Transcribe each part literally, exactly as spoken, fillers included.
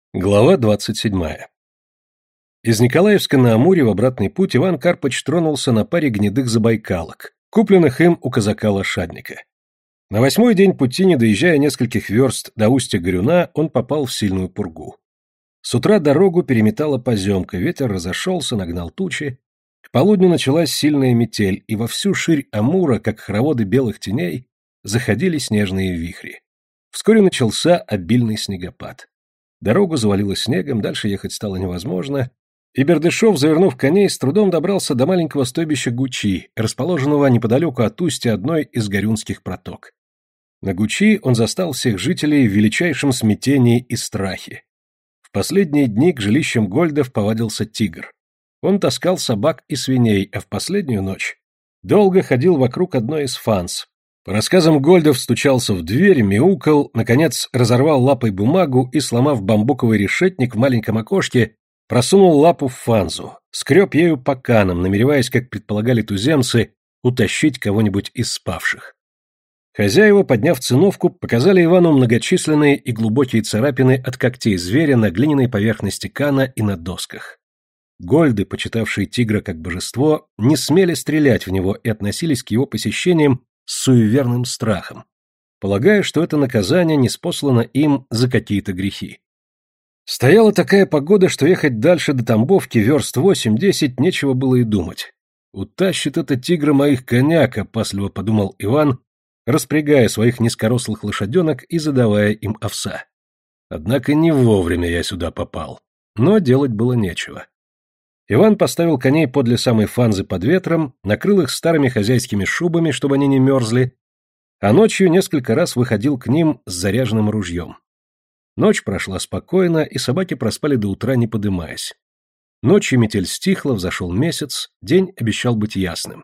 Глава двадцать седьмая. Из Николаевска на Амуре в обратный путь Иван Карпыч тронулся на паре гнедых забайкалок, купленных им у казака-лошадника. На восьмой день пути, не доезжая нескольких верст до устья Горюна, он попал в сильную пургу. С утра дорогу переметала поземка, ветер разошелся, нагнал тучи. К полудню началась сильная метель, и во всю ширь Амура, как хороводы белых теней, заходили снежные вихри. Вскоре начался обильный снегопад. Дорогу завалило снегом, дальше ехать стало невозможно, и Бердышев, завернув коней, с трудом добрался до маленького стойбища Гучи, расположенного неподалеку от устья одной из горюнских проток. На Гучи он застал всех жителей в величайшем смятении и страхе. В последние дни к жилищам Гольдов повадился тигр. Он таскал собак и свиней, а в последнюю ночь долго ходил вокруг одной из фанс. По рассказам Гольдов, стучался в дверь, мяукал, наконец разорвал лапой бумагу и, сломав бамбуковый решетник в маленьком окошке, просунул лапу в фанзу, скреб ею по канам, намереваясь, как предполагали туземцы, утащить кого-нибудь из спавших. Хозяева, подняв циновку, показали Ивану многочисленные и глубокие царапины от когтей зверя на глиняной поверхности кана и на досках. Гольды, почитавшие тигра как божество, не смели стрелять в него и относились к его посещениям с суеверным страхом, полагая, что это наказание ниспослано им за какие-то грехи. Стояла такая погода, что ехать дальше до Тамбовки верст восемь-десять нечего было и думать. «Утащит это тигра моих коняк», — опасливо подумал Иван, распрягая своих низкорослых лошаденок и задавая им овса. Однако не вовремя я сюда попал, но делать было нечего. Иван поставил коней подле самой фанзы под ветром, накрыл их старыми хозяйскими шубами, чтобы они не мерзли, а ночью несколько раз выходил к ним с заряженным ружьем. Ночь прошла спокойно, и собаки проспали до утра, не подымаясь. Ночью метель стихла, взошел месяц, день обещал быть ясным.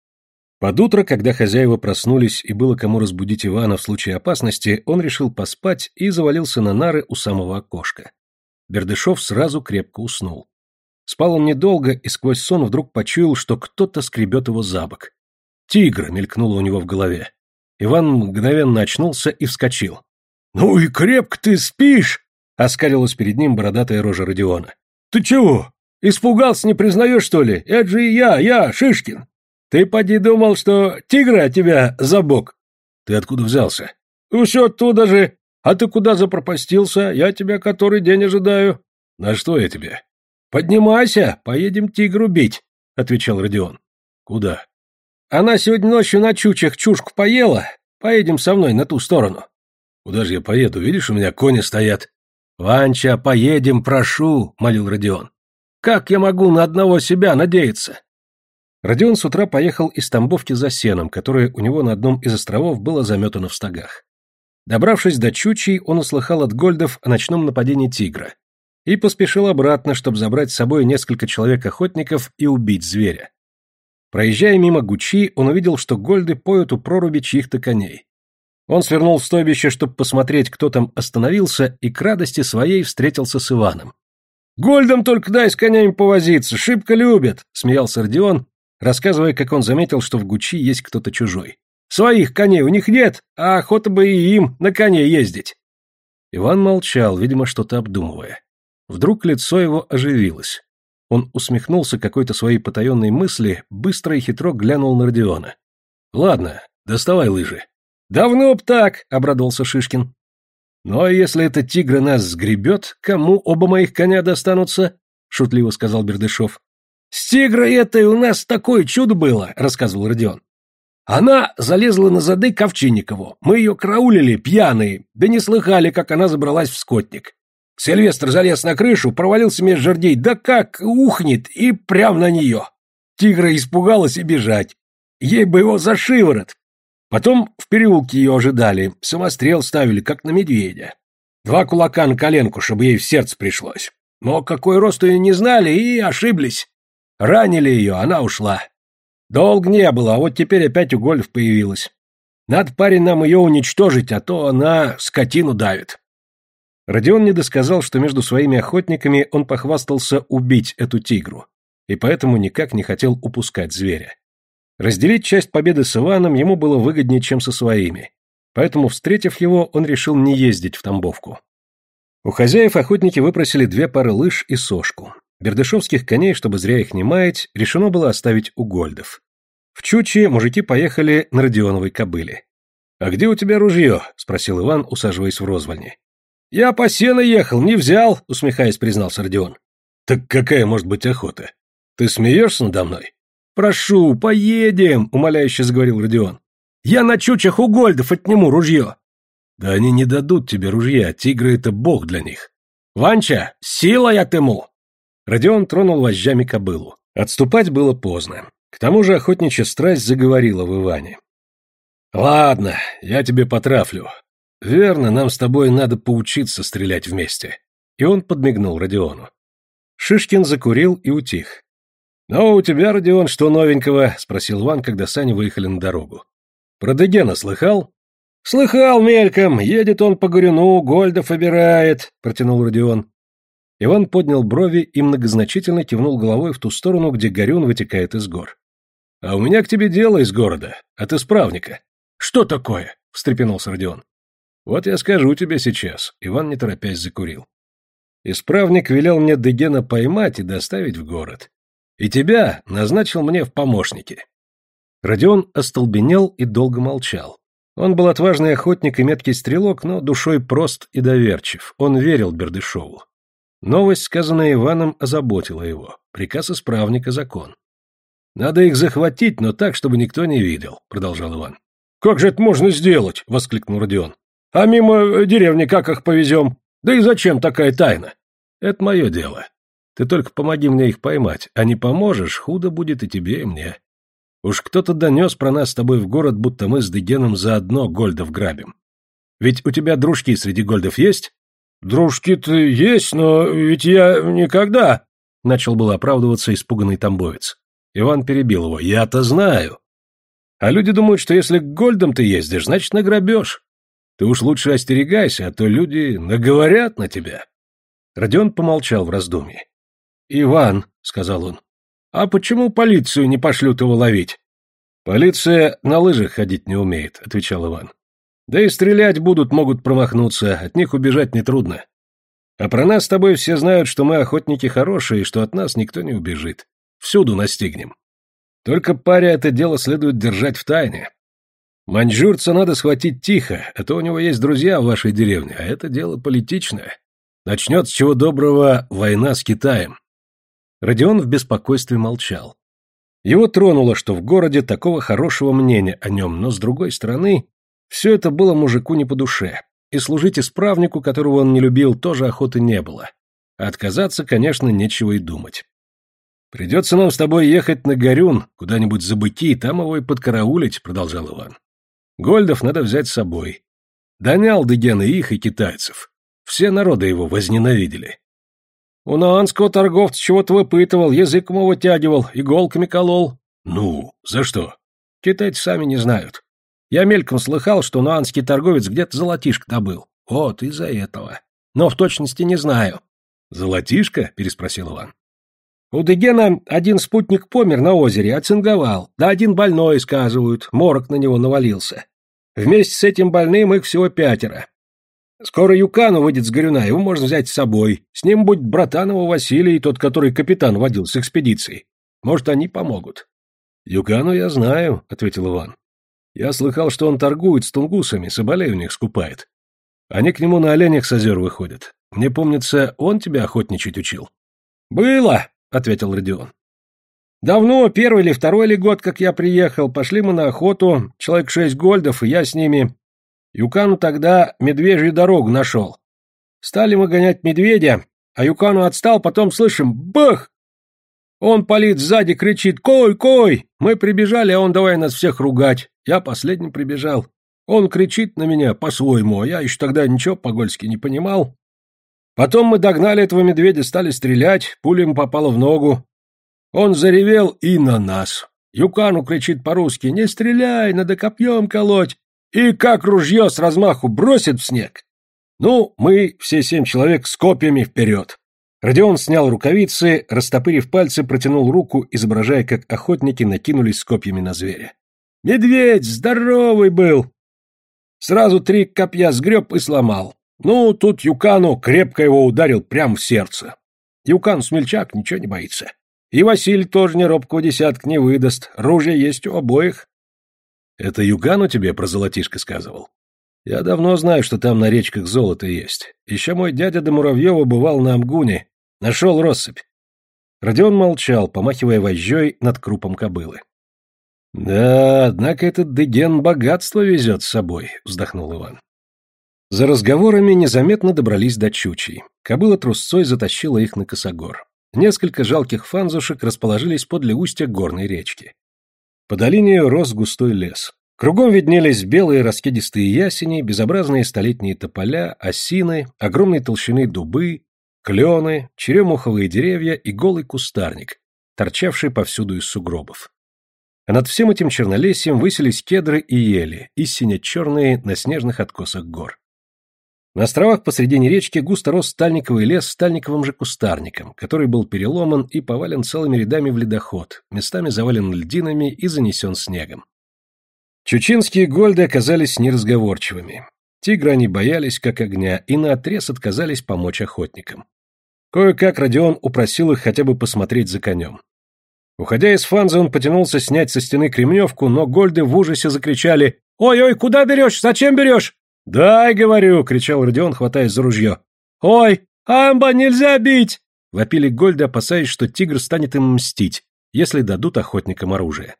Под утро, когда хозяева проснулись и было кому разбудить Ивана в случае опасности, он решил поспать и завалился на нары у самого окошка. Бердышев сразу крепко уснул. Спал он недолго и сквозь сон вдруг почуял, что кто-то скребет его за бок. «Тигр!» — мелькнуло у него в голове. Иван мгновенно очнулся и вскочил. «Ну и крепко ты спишь!» — оскалилась перед ним бородатая рожа Родиона. «Ты чего? Испугался, не признаешь, что ли? Это же я, я, Шишкин! Ты поди думал, что тигра тебя за бок!» «Ты откуда взялся?» «Ну все оттуда же! А ты куда запропастился? Я тебя который день ожидаю!» «На что я тебе?» «Поднимайся, поедем тигру бить», — отвечал Родион. «Куда?» «Она сегодня ночью на чучах чушку поела. Поедем со мной на ту сторону». «Куда же я поеду? Видишь, у меня кони стоят». «Ванча, поедем, прошу», — молил Родион. «Как я могу на одного себя надеяться?» Родион с утра поехал из Тамбовки за сеном, которое у него на одном из островов было заметано в стогах. Добравшись до Чучей, он услыхал от Гольдов о ночном нападении тигра и поспешил обратно, чтобы забрать с собой несколько человек-охотников и убить зверя. Проезжая мимо Гучи, он увидел, что Гольды поют у проруби чьих-то коней. Он свернул в стойбище, чтобы посмотреть, кто там остановился, и к радости своей встретился с Иваном. «Гольдам только дай с конями повозиться, шибко любят», — смеялся Родион, рассказывая, как он заметил, что в Гучи есть кто-то чужой. «Своих коней у них нет, а охота бы и им на коне ездить». Иван молчал, видимо, что-то обдумывая. Вдруг лицо его оживилось. Он усмехнулся какой-то своей потаенной мысли, быстро и хитро глянул на Родиона. «Ладно, доставай лыжи». «Давно б так», — обрадовался Шишкин. «Ну а если этот тигр нас сгребет, кому оба моих коня достанутся?» — шутливо сказал Бердышев. «С тигрой этой у нас такое чудо было», — рассказывал Родион. «Она залезла на зады к Овчинникову. Мы ее караулили, пьяные, да не слыхали, как она забралась в скотник. Сильвестр залез на крышу, провалился меж жердей, да как ухнет, и прям на нее. Тигра испугалась и бежать. Ей бы его за шиворот. Потом в переулке ее ожидали, самострел ставили, как на медведя. Два кулака на коленку, чтобы ей в сердце пришлось. Но какой рост ее не знали и ошиблись. Ранили ее, она ушла. Долго не было, а вот теперь опять у Гольдов появилась. Надо, парень, нам ее уничтожить, а то она скотину давит». Родион не досказал, что между своими охотниками он похвастался убить эту тигру, и поэтому никак не хотел упускать зверя. Разделить часть победы с Иваном ему было выгоднее, чем со своими, поэтому, встретив его, он решил не ездить в Тамбовку. У хозяев охотники выпросили две пары лыж и сошку. Бердышевских коней, чтобы зря их не маять, решено было оставить у Гольдов. В Чучи мужики поехали на Родионовой кобыле. «А где у тебя ружье?» — спросил Иван, усаживаясь в розвальне. «Я по сено ехал, не взял», — усмехаясь, признался Родион. «Так какая может быть охота? Ты смеешься надо мной?» «Прошу, поедем», — умоляюще заговорил Родион. «Я на Чучах у Гольдов отниму ружье». «Да они не дадут тебе ружья, тигры — это бог для них». «Ванча, силой отыму!» Родион тронул вожжами кобылу. Отступать было поздно. К тому же охотничья страсть заговорила в Иване. «Ладно, я тебе потрафлю. Верно, нам с тобой надо поучиться стрелять вместе». И он подмигнул Родиону. Шишкин закурил и утих. «Ну, у тебя, Родион, что новенького?» — спросил Иван, когда сани выехали на дорогу. «Про Дегена слыхал?» «Слыхал мельком. Едет он по Горюну, Гольдов обирает», — протянул Родион. Иван поднял брови и многозначительно кивнул головой в ту сторону, где Горюн вытекает из гор. «А у меня к тебе дело из города, от исправника». «Что такое?» — встрепенулся Родион. «Вот я скажу тебе сейчас», — Иван не торопясь закурил. «Исправник велел мне Дегена поймать и доставить в город. И тебя назначил мне в помощники». Родион остолбенел и долго молчал. Он был отважный охотник и меткий стрелок, но душой прост и доверчив. Он верил Бердышеву. Новость, сказанная Иваном, озаботила его. Приказ исправника — закон. «Надо их захватить, но так, чтобы никто не видел», — продолжал Иван. «Как же это можно сделать?» — воскликнул Родион. «А мимо деревни как их повезем? Да и зачем такая тайна?» «Это мое дело. Ты только помоги мне их поймать, а не поможешь, худо будет и тебе, и мне. Уж кто-то донес про нас с тобой в город, будто мы с Дегеном заодно Гольдов грабим. Ведь у тебя дружки среди Гольдов есть?» «Дружки-то есть, но ведь я никогда...» — начал было оправдываться испуганный тамбовец. Иван перебил его. «Я-то знаю. А люди думают, что если к Гольдам ты ездишь, значит награбешь. Ты уж лучше остерегайся, а то люди наговорят на тебя». Родион помолчал в раздумье. «Иван», — сказал он, — «а почему полицию не пошлют его ловить?» «Полиция на лыжах ходить не умеет», — отвечал Иван. «Да и стрелять будут, могут промахнуться, от них убежать нетрудно. А про нас с тобой все знают, что мы охотники хорошие, и что от нас никто не убежит. Всюду настигнем. Только паря это дело следует держать в тайне. Маньчжурца надо схватить тихо, а то у него есть друзья в вашей деревне, а это дело политичное. Начнет с чего доброго война с Китаем». Родион в беспокойстве молчал. Его тронуло, что в городе такого хорошего мнения о нем, но, с другой стороны, все это было мужику не по душе, и служить исправнику, которого он не любил, тоже охоты не было. А отказаться, конечно, нечего и думать. «Придется нам с тобой ехать на Горюн, куда-нибудь за быки, там его и подкараулить», — продолжал Иван. «Гольдов надо взять с собой. Донял Дегена и их, и китайцев. Все народы его возненавидели». «У наанского торговца чего-то выпытывал, язык ему вытягивал, иголками колол». «Ну, за что?» «Китайцы сами не знают. Я мельком слыхал, что нуанский торговец где-то золотишко добыл. Вот из-за этого. Но в точности не знаю». «Золотишко?» — переспросил Иван. «У Дегена один спутник помер на озере, оцинговал. Да один больной, сказывают, морок на него навалился. Вместе с этим больным их всего пятеро. Скоро Юкану выйдет с Горюна, его можно взять с собой. С ним будет братан его Василий, тот, который капитан водил с экспедицией. Может, они помогут». «Юкану я знаю», — ответил Иван. «Я слыхал, что он торгует с тунгусами, соболей у них скупает. Они к нему на оленях с озер выходят. Мне помнится, он тебя охотничать учил». «Было», — ответил Родион. «Давно, первый или второй ли год, как я приехал, пошли мы на охоту, человек шесть Гольдов, и я с ними. Юкану тогда медвежью дорогу нашел. Стали мы гонять медведя, а Юкану отстал, потом слышим бах! Он палит сзади, кричит «Кой, кой!» Мы прибежали, а он давай нас всех ругать. Я последним прибежал. Он кричит на меня по-своему, а я еще тогда ничего по-гольски не понимал. Потом мы догнали этого медведя, стали стрелять, пуля ему попала в ногу. Он заревел и на нас. Юкану кричит по-русски «Не стреляй, надо копьем колоть!» И как ружье с размаху бросит в снег. Ну, мы, все семь человек, с копьями вперед. Родион снял рукавицы, растопырив пальцы, протянул руку, изображая, как охотники накинулись с копьями на зверя. Медведь здоровый был. Сразу три копья сгреб и сломал. Ну, тут Юкану крепко его ударил прямо в сердце. Юкан смельчак, ничего не боится. И Василий тоже ни робкого десятка не выдаст, ружья есть у обоих. Это Юкану тебе про золотишко сказывал? Я давно знаю, что там на речках золото есть. Еще мой дядя до Муравьева бывал на Амгуне, нашел россыпь. Родион молчал, помахивая вожжой над крупом кобылы. «Да, однако этот Дыген богатство везет с собой», — вздохнул Иван. За разговорами незаметно добрались до Чучей. Кобыла трусцой затащила их на косогор. Несколько жалких фанзушек расположились подле устья горной речки. По долине рос густой лес. Кругом виднелись белые раскидистые ясени, безобразные столетние тополя, осины, огромной толщины дубы, клены, черемуховые деревья и голый кустарник, торчавший повсюду из сугробов. А над всем этим чернолесьем высились кедры и ели, истинно черные на снежных откосах гор. На островах посредине речки густо рос стальниковый лес с стальниковым же кустарником, который был переломан и повален целыми рядами в ледоход, местами завален льдинами и занесен снегом. Чучинские гольды оказались неразговорчивыми. Тигра они боялись, как огня, и наотрез отказались помочь охотникам. Кое-как Родион упросил их хотя бы посмотреть за конем. Уходя из фанзы, он потянулся снять со стены кремневку, но гольды в ужасе закричали: «Ой-ой, куда берешь? Зачем берешь?» «Дай, говорю!» — кричал Родион, хватаясь за ружье. «Ой, амба, нельзя бить!» — вопили гольды, опасаясь, что тигр станет им мстить, если дадут охотникам оружие.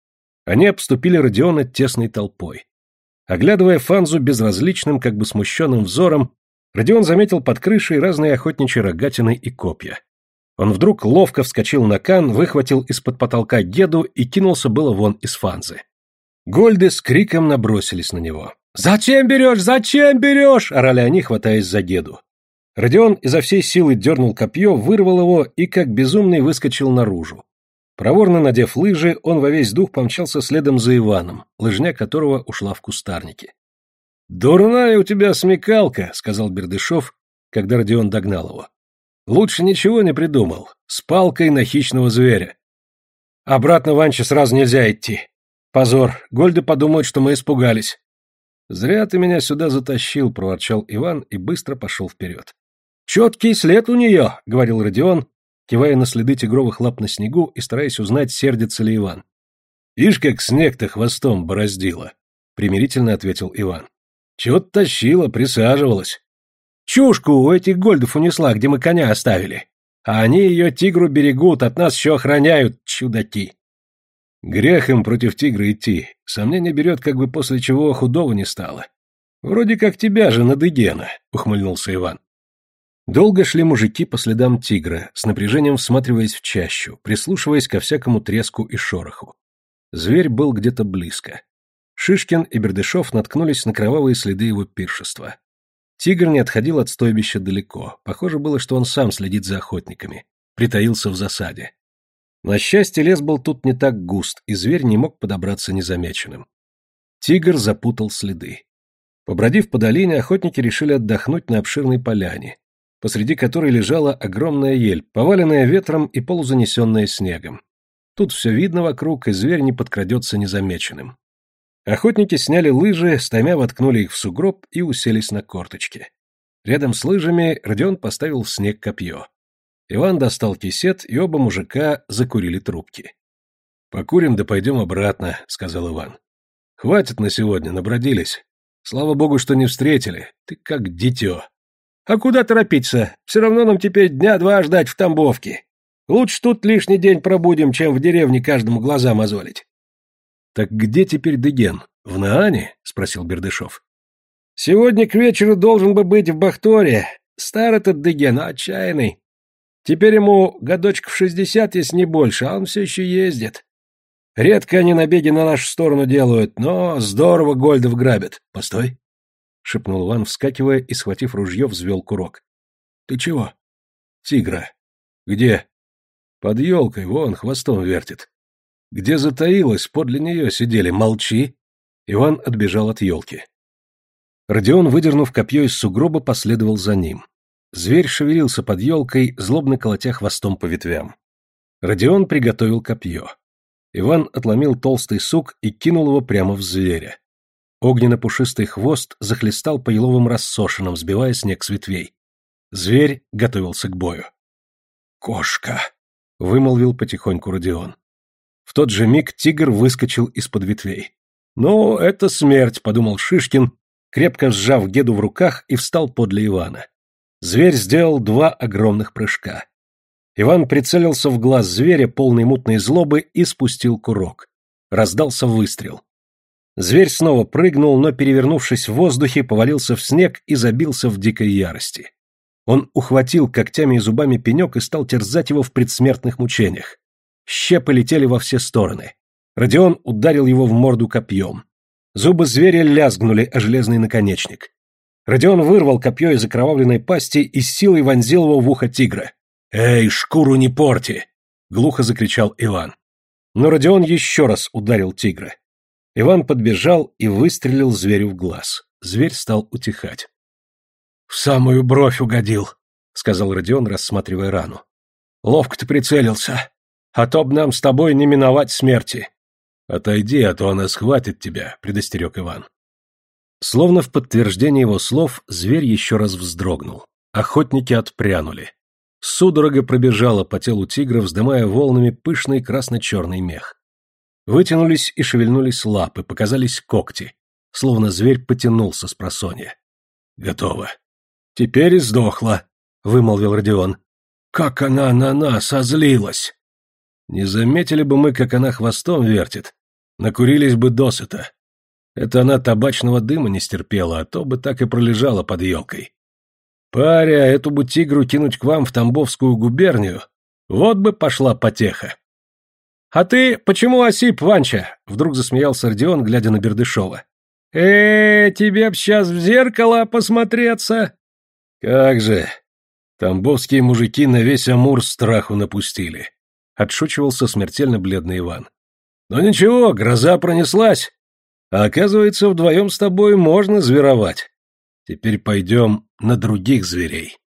Они обступили Родиона тесной толпой. Оглядывая фанзу безразличным, как бы смущенным взором, Родион заметил под крышей разные охотничьи рогатины и копья. Он вдруг ловко вскочил на кан, выхватил из-под потолка геду и кинулся было вон из фанзы. Гольды с криком набросились на него. «Зачем берешь? Зачем берешь?» — орали они, хватаясь за геду. Родион изо всей силы дернул копье, вырвал его и, как безумный, выскочил наружу. Проворно надев лыжи, он во весь дух помчался следом за Иваном, лыжня которого ушла в кустарники. «Дурная у тебя смекалка», — сказал Бердышев, когда Родион догнал его. «Лучше ничего не придумал. С палкой на хищного зверя. Обратно в Анчи сразу нельзя идти. Позор, гольды подумают, что мы испугались». «Зря ты меня сюда затащил», — проворчал Иван и быстро пошел вперед. «Четкий след у нее», — говорил Родион, кивая на следы тигровых лап на снегу и стараясь узнать, сердится ли Иван. «Ишь, как снег-то хвостом бороздило», — примирительно ответил Иван. «Чего-то тащила, присаживалась. Чушку у этих гольдов унесла, где мы коня оставили. А они ее тигру берегут, от нас еще охраняют, чудаки». «Грех им против тигра идти. Сомнение берет, как бы после чего худого не стало. Вроде как тебя же, на Дыгена», — ухмыльнулся Иван. Долго шли мужики по следам тигра, с напряжением всматриваясь в чащу, прислушиваясь ко всякому треску и шороху. Зверь был где-то близко. Шишкин и Бердышев наткнулись на кровавые следы его пиршества. Тигр не отходил от стойбища далеко. Похоже было, что он сам следит за охотниками. Притаился в засаде. На счастье, лес был тут не так густ, и зверь не мог подобраться незамеченным. Тигр запутал следы. Побродив по долине, охотники решили отдохнуть на обширной поляне, посреди которой лежала огромная ель, поваленная ветром и полузанесенная снегом. Тут все видно вокруг, и зверь не подкрадется незамеченным. Охотники сняли лыжи, стаймя воткнули их в сугроб и уселись на корточки. Рядом с лыжами Родион поставил в снег копье. Иван достал кисет, и оба мужика закурили трубки. «Покурим, да пойдем обратно», — сказал Иван. «Хватит на сегодня, набродились. Слава богу, что не встретили. Ты как дитё». «А куда торопиться? Все равно нам теперь дня два ждать в Тамбовке. Лучше тут лишний день пробудем, чем в деревне каждому глаза мозолить». «Так где теперь Дыген? В Наане?» — спросил Бердышев. «Сегодня к вечеру должен бы быть в Бахторе. Старый этот Дыген, отчаянный. Теперь ему годочков шестьдесят, если не больше, а он все еще ездит. Редко они набеги на нашу сторону делают, но здорово гольдов грабят. Постой!» — шепнул Иван, вскакивая и, схватив ружье, взвел курок. «Ты чего?» «Тигра». «Где?» «Под елкой, вон, хвостом вертит». «Где затаилась, подле нее сидели. Молчи!» Иван отбежал от елки. Родион, выдернув копье из сугроба, последовал за ним. Зверь шевелился под елкой, злобно колотя хвостом по ветвям. Родион приготовил копье. Иван отломил толстый сук и кинул его прямо в зверя. Огненно-пушистый хвост захлестал по еловым рассошинам, сбивая снег с ветвей. Зверь готовился к бою. «Кошка!» — вымолвил потихоньку Родион. В тот же миг тигр выскочил из-под ветвей. «Ну, это смерть», — подумал Шишкин, крепко сжав Геду в руках и встал подле Ивана. Зверь сделал два огромных прыжка. Иван прицелился в глаз зверя, полный мутной злобы, и спустил курок. Раздался выстрел. Зверь снова прыгнул, но, перевернувшись в воздухе, повалился в снег и забился в дикой ярости. Он ухватил когтями и зубами пенек и стал терзать его в предсмертных мучениях. Щепы летели во все стороны. Родион ударил его в морду копьем. Зубы зверя лязгнули о железный наконечник. Родион вырвал копье из окровавленной пасти и с силой вонзил его в ухо тигра. «Эй, шкуру не порти!» — глухо закричал Иван. Но Родион еще раз ударил тигра. Иван подбежал и выстрелил зверю в глаз. Зверь стал утихать. «В самую бровь угодил», — сказал Родион, рассматривая рану. «Ловко ты прицелился, а то б нам с тобой не миновать смерти». «Отойди, а то она схватит тебя», — предостерег Иван. Словно в подтверждение его слов, зверь еще раз вздрогнул. Охотники отпрянули. Судорога пробежала по телу тигра, вздымая волнами пышный красно-черный мех. Вытянулись и шевельнулись лапы, показались когти, словно зверь потянулся с просонья. «Готово». «Теперь и сдохла», — вымолвил Родион. «Как она на нас озлилась!» «Не заметили бы мы, как она хвостом вертит. Накурились бы досыта. Это она табачного дыма не стерпела, а то бы так и пролежала под елкой. Паря, эту бы тигру кинуть к вам в Тамбовскую губернию, вот бы пошла потеха». «А ты почему осип, Ванча?» — вдруг засмеялся Родион, глядя на Бердышева. «Э, тебе б сейчас в зеркало посмотреться!» «Как же! Тамбовские мужики на весь Амур страху напустили!» — отшучивался смертельно бледный Иван. «Но ничего, гроза пронеслась. А оказывается, вдвоем с тобой можно зверовать. Теперь пойдем на других зверей».